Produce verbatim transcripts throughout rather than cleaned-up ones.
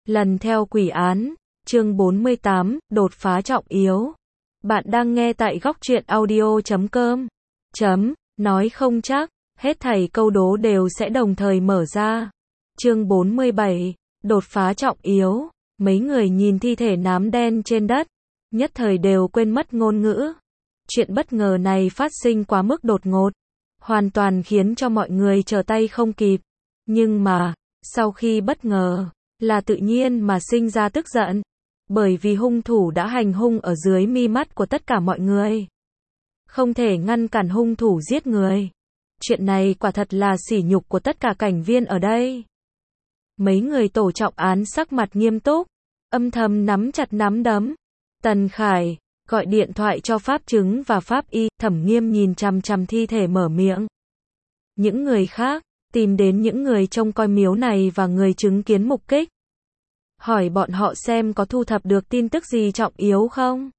Lần theo quỷ án, chương bốn mươi tám, đột phá trọng yếu. Bạn đang nghe tại góc truyện audio chấm com. Chấm, nói không chắc, hết thảy câu đố đều sẽ đồng thời mở ra. Chương bốn mươi bảy, đột phá trọng yếu. Mấy người nhìn thi thể nám đen trên đất, nhất thời đều quên mất ngôn ngữ. Chuyện bất ngờ này phát sinh quá mức đột ngột, hoàn toàn khiến cho mọi người trở tay không kịp. Nhưng mà, sau khi bất ngờ, là tự nhiên mà sinh ra tức giận, bởi vì hung thủ đã hành hung ở dưới mi mắt của tất cả mọi người. Không thể ngăn cản hung thủ giết người. Chuyện này quả thật là sỉ nhục của tất cả cảnh viên ở đây. Mấy người tổ trọng án sắc mặt nghiêm túc, âm thầm nắm chặt nắm đấm. Tần Khải gọi điện thoại cho pháp chứng và pháp y. Thẩm Nghiêm nhìn chằm chằm thi thể mở miệng. Những người khác tìm đến những người trông coi miếu này và người chứng kiến mục kích, hỏi bọn họ xem có thu thập được tin tức gì trọng yếu không.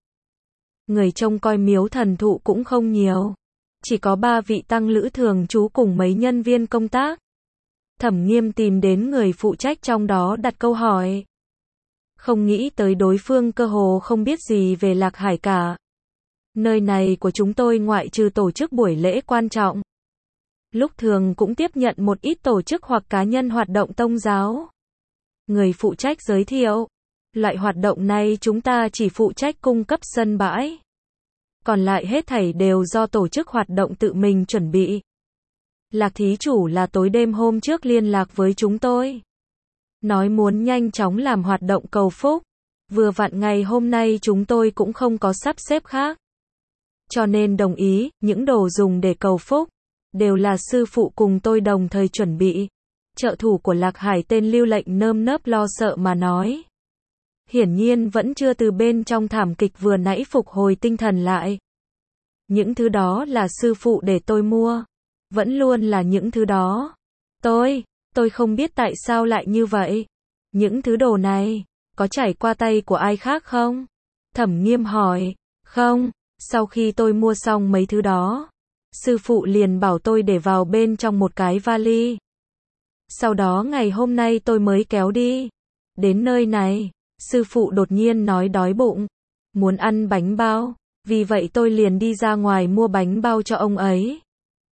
Người trông coi miếu thần thụ cũng không nhiều, chỉ có ba vị tăng lữ thường trú cùng mấy nhân viên công tác. Thẩm Nghiêm tìm đến người phụ trách trong đó đặt câu hỏi. Không nghĩ tới đối phương cơ hồ không biết gì về Lạc Hải cả. Nơi này của chúng tôi ngoại trừ tổ chức buổi lễ quan trọng, lúc thường cũng tiếp nhận một ít tổ chức hoặc cá nhân hoạt động tôn giáo. Người phụ trách giới thiệu, loại hoạt động này chúng ta chỉ phụ trách cung cấp sân bãi, còn lại hết thảy đều do tổ chức hoạt động tự mình chuẩn bị. Lạc thí chủ là tối đêm hôm trước liên lạc với chúng tôi, nói muốn nhanh chóng làm hoạt động cầu phúc. Vừa vặn ngày hôm nay chúng tôi cũng không có sắp xếp khác, cho nên đồng ý. Những đồ dùng để cầu phúc đều là sư phụ cùng tôi đồng thời chuẩn bị. Trợ thủ của Lạc Hải tên Lưu Lệnh nơm nớp lo sợ mà nói. Hiển nhiên vẫn chưa từ bên trong thảm kịch vừa nãy phục hồi tinh thần lại. Những thứ đó là sư phụ để tôi mua, vẫn luôn là những thứ đó. Tôi, tôi không biết tại sao lại như vậy. Những thứ đồ này, có trải qua tay của ai khác không? Thẩm Nghiêm hỏi. Không, sau khi tôi mua xong mấy thứ đó, sư phụ liền bảo tôi để vào bên trong một cái vali. Sau đó ngày hôm nay tôi mới kéo đi. Đến nơi này, sư phụ đột nhiên nói đói bụng, muốn ăn bánh bao, vì vậy tôi liền đi ra ngoài mua bánh bao cho ông ấy.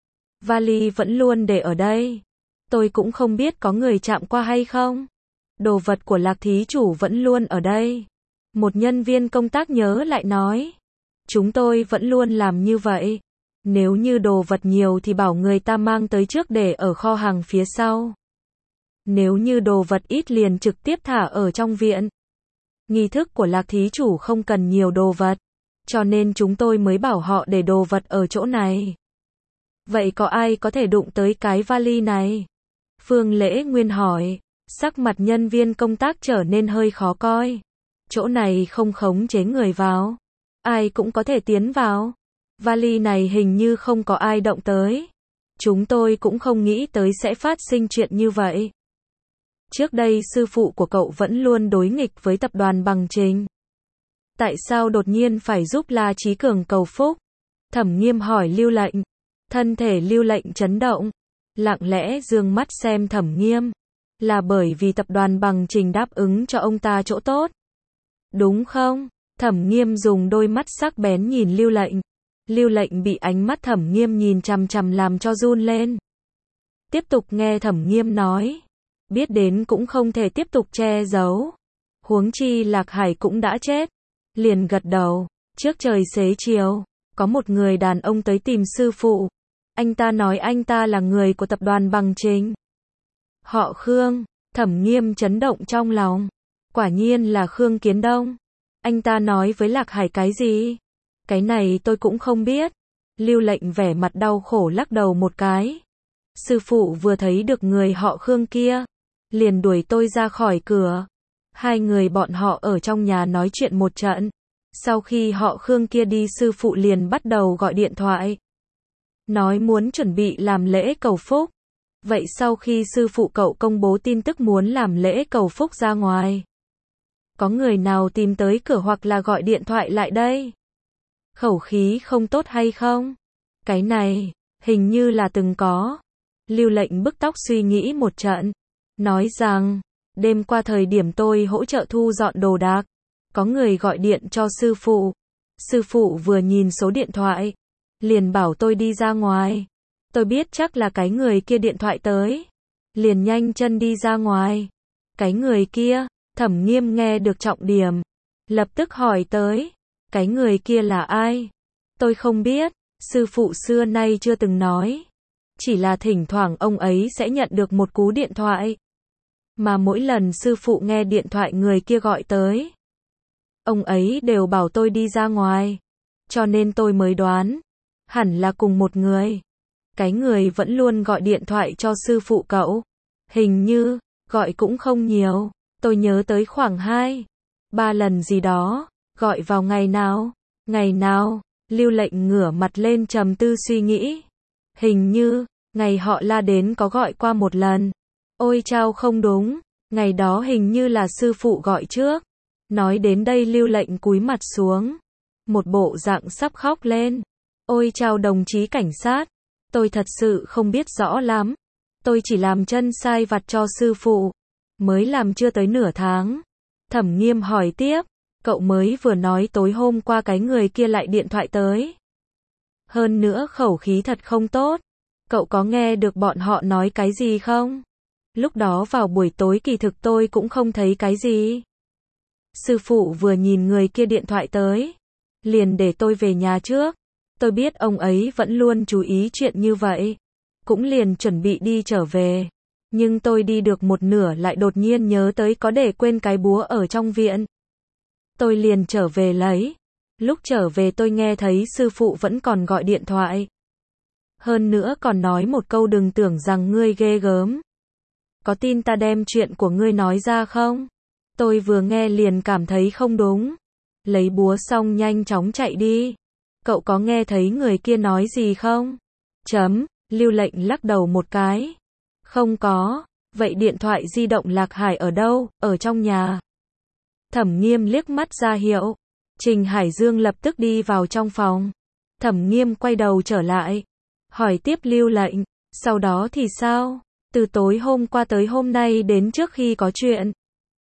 Vali vẫn luôn để ở đây, tôi cũng không biết có người chạm qua hay không. Đồ vật của Lạc thí chủ vẫn luôn ở đây. Một nhân viên công tác nhớ lại nói. Chúng tôi vẫn luôn làm như vậy. Nếu như đồ vật nhiều thì bảo người ta mang tới trước để ở kho hàng phía sau. Nếu như đồ vật ít liền trực tiếp thả ở trong viện. Nghi thức của Lạc thí chủ không cần nhiều đồ vật, cho nên chúng tôi mới bảo họ để đồ vật ở chỗ này. Vậy có ai có thể đụng tới cái vali này? Phương Lễ Nguyên hỏi. Sắc mặt nhân viên công tác trở nên hơi khó coi. Chỗ này không khống chế người vào, ai cũng có thể tiến vào. Vali này hình như không có ai động tới. Chúng tôi cũng không nghĩ tới sẽ phát sinh chuyện như vậy. Trước đây sư phụ của cậu vẫn luôn đối nghịch với tập đoàn Bằng Trình. Tại sao đột nhiên phải giúp La Chí Cường cầu phúc? Thẩm Nghiêm hỏi Lưu Lệnh. Thân thể Lưu Lệnh chấn động, lặng lẽ dương mắt xem Thẩm Nghiêm. Là bởi vì tập đoàn Bằng Trình đáp ứng cho ông ta chỗ tốt, đúng không? Thẩm Nghiêm dùng đôi mắt sắc bén nhìn Lưu Lệnh. Lưu Lệnh bị ánh mắt Thẩm Nghiêm nhìn chằm chằm làm cho run lên. Tiếp tục nghe Thẩm Nghiêm nói. Biết đến cũng không thể tiếp tục che giấu. Huống chi Lạc Hải cũng đã chết. Liền gật đầu. Trước trời xế chiều, có một người đàn ông tới tìm sư phụ. Anh ta nói anh ta là người của tập đoàn Bằng Trình. Họ Khương. Thẩm Nghiêm chấn động trong lòng. Quả nhiên là Khương Kiến Đông. Anh ta nói với Lạc Hải cái gì? Cái này tôi cũng không biết. Lưu Lệnh vẻ mặt đau khổ lắc đầu một cái. Sư phụ vừa thấy được người họ Khương kia, liền đuổi tôi ra khỏi cửa. Hai người bọn họ ở trong nhà nói chuyện một trận. Sau khi họ Khương kia đi, sư phụ liền bắt đầu gọi điện thoại, nói muốn chuẩn bị làm lễ cầu phúc. Vậy sau khi sư phụ cậu công bố tin tức muốn làm lễ cầu phúc ra ngoài, có người nào tìm tới cửa hoặc là gọi điện thoại lại đây? Khẩu khí không tốt hay không? Cái này, hình như là từng có. Lưu Lệnh bức tóc suy nghĩ một trận, nói rằng, Đêm qua thời điểm tôi hỗ trợ thu dọn đồ đạc, có người gọi điện cho sư phụ. Sư phụ vừa nhìn số điện thoại, liền bảo tôi đi ra ngoài. Tôi biết chắc là cái người kia điện thoại tới, liền nhanh chân đi ra ngoài. Cái người kia, Thẩm Nghiêm nghe được trọng điểm, lập tức hỏi tới, cái người kia là ai? Tôi không biết, sư phụ xưa nay chưa từng nói. Chỉ là thỉnh thoảng ông ấy sẽ nhận được một cú điện thoại. Mà mỗi lần sư phụ nghe điện thoại người kia gọi tới, ông ấy đều bảo tôi đi ra ngoài. Cho nên tôi mới đoán, hẳn là cùng một người. Cái người vẫn luôn gọi điện thoại cho sư phụ cậu. Hình như, gọi cũng không nhiều. Tôi nhớ tới khoảng hai, ba lần gì đó. Gọi vào ngày nào? Ngày nào? Lưu Lệnh ngửa mặt lên trầm tư suy nghĩ. Hình như, ngày họ La đến có gọi qua một lần. Ôi chao, không đúng. Ngày đó hình như là sư phụ gọi trước. Nói đến đây Lưu Lệnh cúi mặt xuống. Một bộ dạng sắp khóc lên. Ôi chao đồng chí cảnh sát. Tôi thật sự không biết rõ lắm. Tôi chỉ làm chân sai vặt cho sư phụ. Mới làm chưa tới nửa tháng. Thẩm Nghiêm hỏi tiếp. Cậu mới vừa nói tối hôm qua cái người kia lại điện thoại tới. Hơn nữa khẩu khí thật không tốt. Cậu có nghe được bọn họ nói cái gì không? Lúc đó vào buổi tối kỳ thực tôi cũng không thấy cái gì. Sư phụ vừa nhìn người kia điện thoại tới, liền để tôi về nhà trước. Tôi biết ông ấy vẫn luôn chú ý chuyện như vậy. Cũng liền chuẩn bị đi trở về. Nhưng tôi đi được một nửa lại đột nhiên nhớ tới có để quên cái búa ở trong viện. Tôi liền trở về lấy. Lúc trở về tôi nghe thấy sư phụ vẫn còn gọi điện thoại. Hơn nữa còn nói một câu đừng tưởng rằng ngươi ghê gớm. Có tin ta đem chuyện của ngươi nói ra không? Tôi vừa nghe liền cảm thấy không đúng. Lấy búa xong nhanh chóng chạy đi. Cậu có nghe thấy người kia nói gì không? Chấm, Lưu Lệnh lắc đầu một cái. Không có. Vậy điện thoại di động Lạc Hải ở đâu? Ở trong nhà. Thẩm Nghiêm liếc mắt ra hiệu. Trình Hải Dương lập tức đi vào trong phòng. Thẩm Nghiêm quay đầu trở lại. Hỏi tiếp Lưu Lệnh. Sau đó thì sao? Từ tối hôm qua tới hôm nay đến trước khi có chuyện.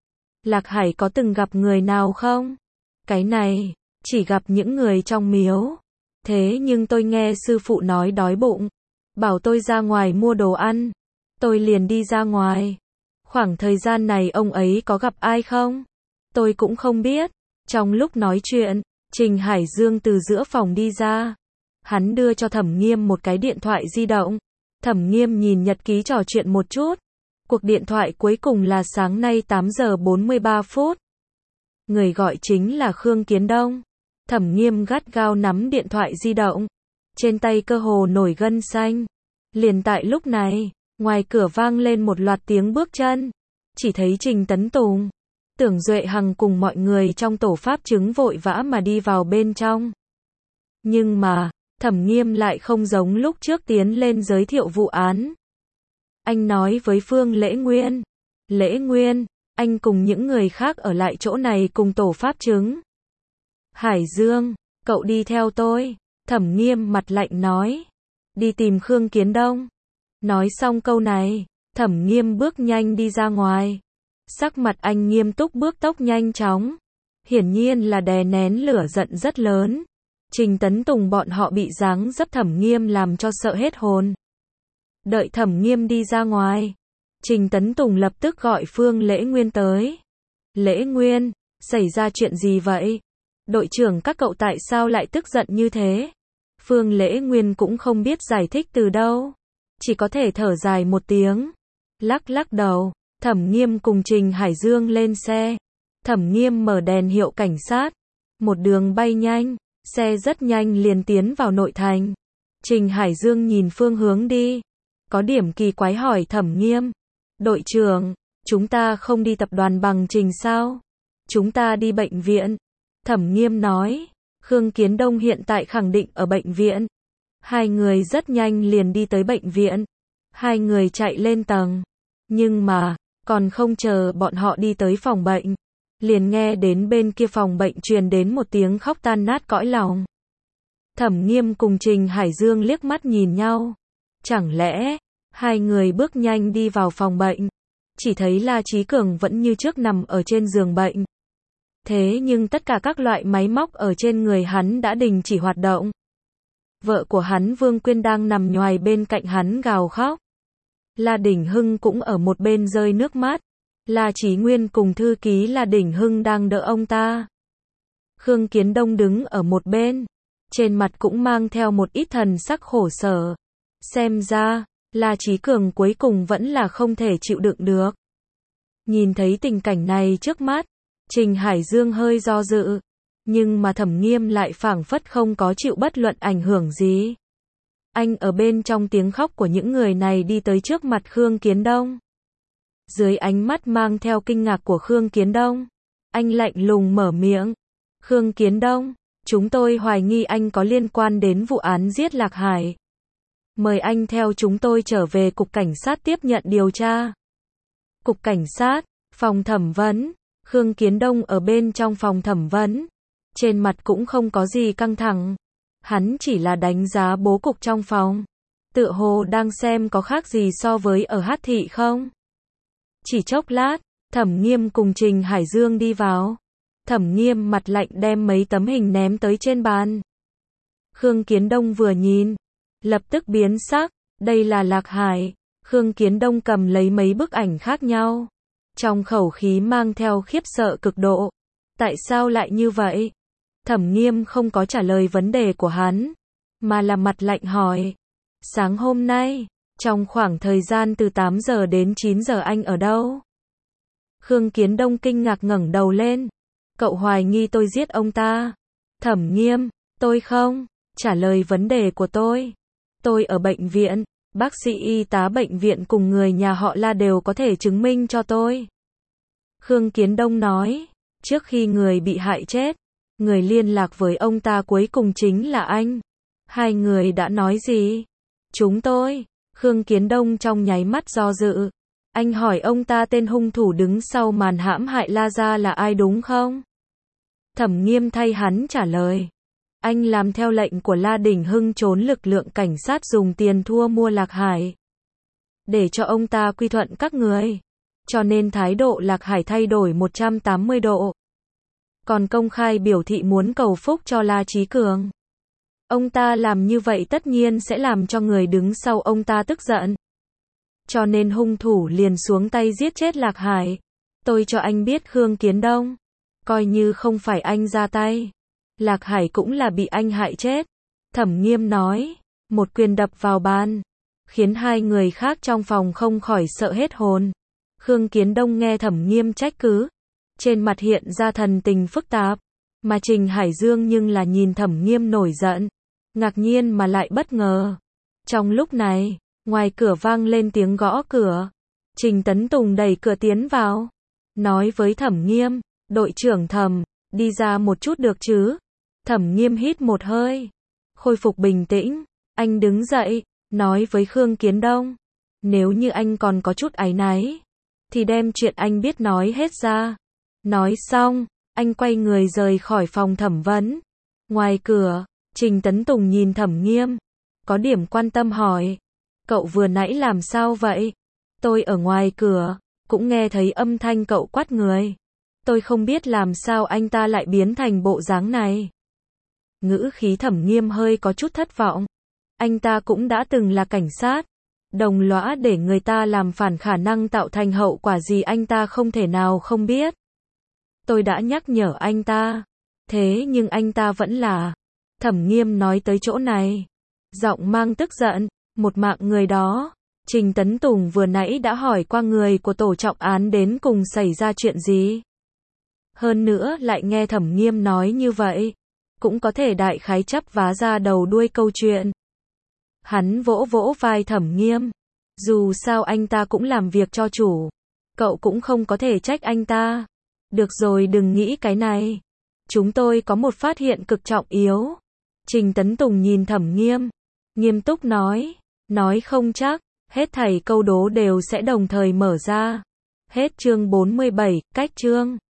Lạc Hải có từng gặp người nào không? Cái này, chỉ gặp những người trong miếu. Thế nhưng tôi nghe sư phụ nói đói bụng. Bảo tôi ra ngoài mua đồ ăn. Tôi liền đi ra ngoài. Khoảng thời gian này ông ấy có gặp ai không? Tôi cũng không biết. Trong lúc nói chuyện, Trình Hải Dương từ giữa phòng đi ra. Hắn đưa cho Thẩm Nghiêm một cái điện thoại di động. Thẩm Nghiêm nhìn nhật ký trò chuyện một chút. Cuộc điện thoại cuối cùng là sáng nay tám giờ bốn mươi ba phút. Người gọi chính là Khương Kiến Đông. Thẩm Nghiêm gắt gao nắm điện thoại di động. Trên tay cơ hồ nổi gân xanh. Liền tại lúc này, ngoài cửa vang lên một loạt tiếng bước chân. Chỉ thấy Trình Tấn Tùng, Tưởng Duệ Hằng cùng mọi người trong tổ pháp chứng vội vã mà đi vào bên trong. Nhưng mà, Thẩm Nghiêm lại không giống lúc trước tiến lên giới thiệu vụ án. Anh nói với Phương Lễ Nguyên. Lễ Nguyên, anh cùng những người khác ở lại chỗ này cùng tổ pháp chứng. Hải Dương, cậu đi theo tôi. Thẩm Nghiêm mặt lạnh nói. Đi tìm Khương Kiến Đông. Nói xong câu này, Thẩm Nghiêm bước nhanh đi ra ngoài. Sắc mặt anh nghiêm túc bước tốc nhanh chóng. Hiển nhiên là đè nén lửa giận rất lớn. Trình Tấn Tùng bọn họ bị dáng dấp Thẩm Nghiêm làm cho sợ hết hồn. Đợi Thẩm Nghiêm đi ra ngoài, Trình Tấn Tùng lập tức gọi Phương Lễ Nguyên tới. Lễ Nguyên, xảy ra chuyện gì vậy? Đội trưởng các cậu tại sao lại tức giận như thế? Phương Lễ Nguyên cũng không biết giải thích từ đâu. Chỉ có thể thở dài một tiếng. Lắc lắc đầu, Thẩm Nghiêm cùng Trình Hải Dương lên xe. Thẩm Nghiêm mở đèn hiệu cảnh sát. Một đường bay nhanh, xe rất nhanh liền tiến vào nội thành. Trình Hải Dương nhìn phương hướng đi. Có điểm kỳ quái hỏi Thẩm Nghiêm. Đội trưởng, chúng ta không đi tập đoàn bằng Trình sao? Chúng ta đi bệnh viện. Thẩm Nghiêm nói. Khương Kiến Đông hiện tại khẳng định ở bệnh viện. Hai người rất nhanh liền đi tới bệnh viện. Hai người chạy lên tầng. Nhưng mà, còn không chờ bọn họ đi tới phòng bệnh. Liền nghe đến bên kia phòng bệnh truyền đến một tiếng khóc tan nát cõi lòng. Thẩm Nghiêm cùng Trình Hải Dương liếc mắt nhìn nhau. Chẳng lẽ, hai người bước nhanh đi vào phòng bệnh. chỉ thấy La Chí Cường vẫn như trước nằm ở trên giường bệnh. Thế nhưng tất cả các loại máy móc ở trên người hắn đã đình chỉ hoạt động. Vợ của hắn Vương Quyên đang nằm nhoài bên cạnh hắn gào khóc. La Đỉnh Hưng cũng ở một bên rơi nước mắt. La Chí Nguyên cùng thư ký La Đỉnh Hưng đang đỡ ông ta. Khương Kiến Đông đứng ở một bên, trên mặt cũng mang theo một ít thần sắc khổ sở. Xem ra, La Chí Cường cuối cùng vẫn là không thể chịu đựng được. Nhìn thấy tình cảnh này trước mắt, Trình Hải Dương hơi do dự, nhưng mà Thẩm Nghiêm lại phảng phất không có chịu bất luận ảnh hưởng gì. Anh ở bên trong tiếng khóc của những người này đi tới trước mặt Khương Kiến Đông. Dưới ánh mắt mang theo kinh ngạc của Khương Kiến Đông, anh lạnh lùng mở miệng. Khương Kiến Đông, chúng tôi hoài nghi anh có liên quan đến vụ án giết Lạc Hải. Mời anh theo chúng tôi trở về cục cảnh sát tiếp nhận điều tra. Cục cảnh sát, phòng thẩm vấn. Khương Kiến Đông ở bên trong phòng thẩm vấn. Trên mặt cũng không có gì căng thẳng. Hắn chỉ là đánh giá bố cục trong phòng. Tựa hồ đang xem có khác gì so với ở Hát Thị không. Chỉ chốc lát, Thẩm Nghiêm cùng Trình Hải Dương đi vào. Thẩm Nghiêm mặt lạnh đem mấy tấm hình ném tới trên bàn. Khương Kiến Đông vừa nhìn, lập tức biến sắc, đây là Lạc Hải. Khương Kiến Đông cầm lấy mấy bức ảnh khác nhau. Trong khẩu khí mang theo khiếp sợ cực độ. Tại sao lại như vậy? Thẩm Nghiêm không có trả lời vấn đề của hắn, mà là mặt lạnh hỏi. Sáng hôm nay, trong khoảng thời gian từ tám giờ đến chín giờ anh ở đâu? Khương Kiến Đông kinh ngạc ngẩng đầu lên. Cậu hoài nghi tôi giết ông ta. Thẩm Nghiêm, tôi không. Trả lời vấn đề của tôi. Tôi ở bệnh viện, bác sĩ y tá bệnh viện cùng người nhà họ La đều có thể chứng minh cho tôi. Khương Kiến Đông nói, trước khi người bị hại chết, người liên lạc với ông ta cuối cùng chính là anh. Hai người đã nói gì? Chúng tôi. Khương Kiến Đông trong nháy mắt do dự. Anh hỏi ông ta tên hung thủ đứng sau màn hãm hại La gia là ai đúng không? Thẩm Nghiêm thay hắn trả lời. Anh làm theo lệnh của La Đỉnh Hưng trốn lực lượng cảnh sát dùng tiền thua mua Lạc Hải. Để cho ông ta quy thuận các người. Cho nên thái độ Lạc Hải thay đổi một trăm tám mươi độ. Còn công khai biểu thị muốn cầu phúc cho La Chí Cường. Ông ta làm như vậy tất nhiên sẽ làm cho người đứng sau ông ta tức giận. Cho nên hung thủ liền xuống tay giết chết Lạc Hải. Tôi cho anh biết Khương Kiến Đông. Coi như không phải anh ra tay. Lạc Hải cũng là bị anh hại chết. Thẩm Nghiêm nói. Một quyền đập vào bàn. Khiến hai người khác trong phòng không khỏi sợ hết hồn. Khương Kiến Đông nghe Thẩm Nghiêm trách cứ. Trên mặt hiện ra thần tình phức tạp. Mà Trình Hải Dương nhưng là nhìn Thẩm Nghiêm nổi giận. Ngạc nhiên mà lại bất ngờ. Trong lúc này, ngoài cửa vang lên tiếng gõ cửa. Trình Tấn Tùng đẩy cửa tiến vào. Nói với Thẩm Nghiêm, đội trưởng Thẩm, đi ra một chút được chứ? Thẩm Nghiêm hít một hơi. Khôi phục bình tĩnh. Anh đứng dậy, nói với Khương Kiến Đông. Nếu như anh còn có chút áy náy, thì đem chuyện anh biết nói hết ra. Nói xong, anh quay người rời khỏi phòng thẩm vấn. Ngoài cửa, Trình Tấn Tùng nhìn Thẩm Nghiêm. Có điểm quan tâm hỏi. Cậu vừa nãy làm sao vậy? Tôi ở ngoài cửa, cũng nghe thấy âm thanh cậu quát người. Tôi không biết làm sao anh ta lại biến thành bộ dáng này. Ngữ khí Thẩm Nghiêm hơi có chút thất vọng. Anh ta cũng đã từng là cảnh sát. Đồng lõa để người ta làm phản khả năng tạo thành hậu quả gì anh ta không thể nào không biết. Tôi đã nhắc nhở anh ta. Thế nhưng anh ta vẫn là. Thẩm Nghiêm nói tới chỗ này. Giọng mang tức giận. Một mạng người đó. Trình Tấn Tùng vừa nãy đã hỏi qua người của tổ trọng án đến cùng xảy ra chuyện gì. Hơn nữa lại nghe Thẩm Nghiêm nói như vậy. Cũng có thể đại khái chấp vá ra đầu đuôi câu chuyện. Hắn vỗ vỗ vai Thẩm Nghiêm. Dù sao anh ta cũng làm việc cho chủ. Cậu cũng không có thể trách anh ta. Được rồi, đừng nghĩ cái này. Chúng tôi có một phát hiện cực trọng yếu. Trình Tấn Tùng nhìn Thẩm Nghiêm. Nghiêm túc nói. Nói không chắc. Hết thảy câu đố đều sẽ đồng thời mở ra. Hết chương bốn mươi bảy, cách chương.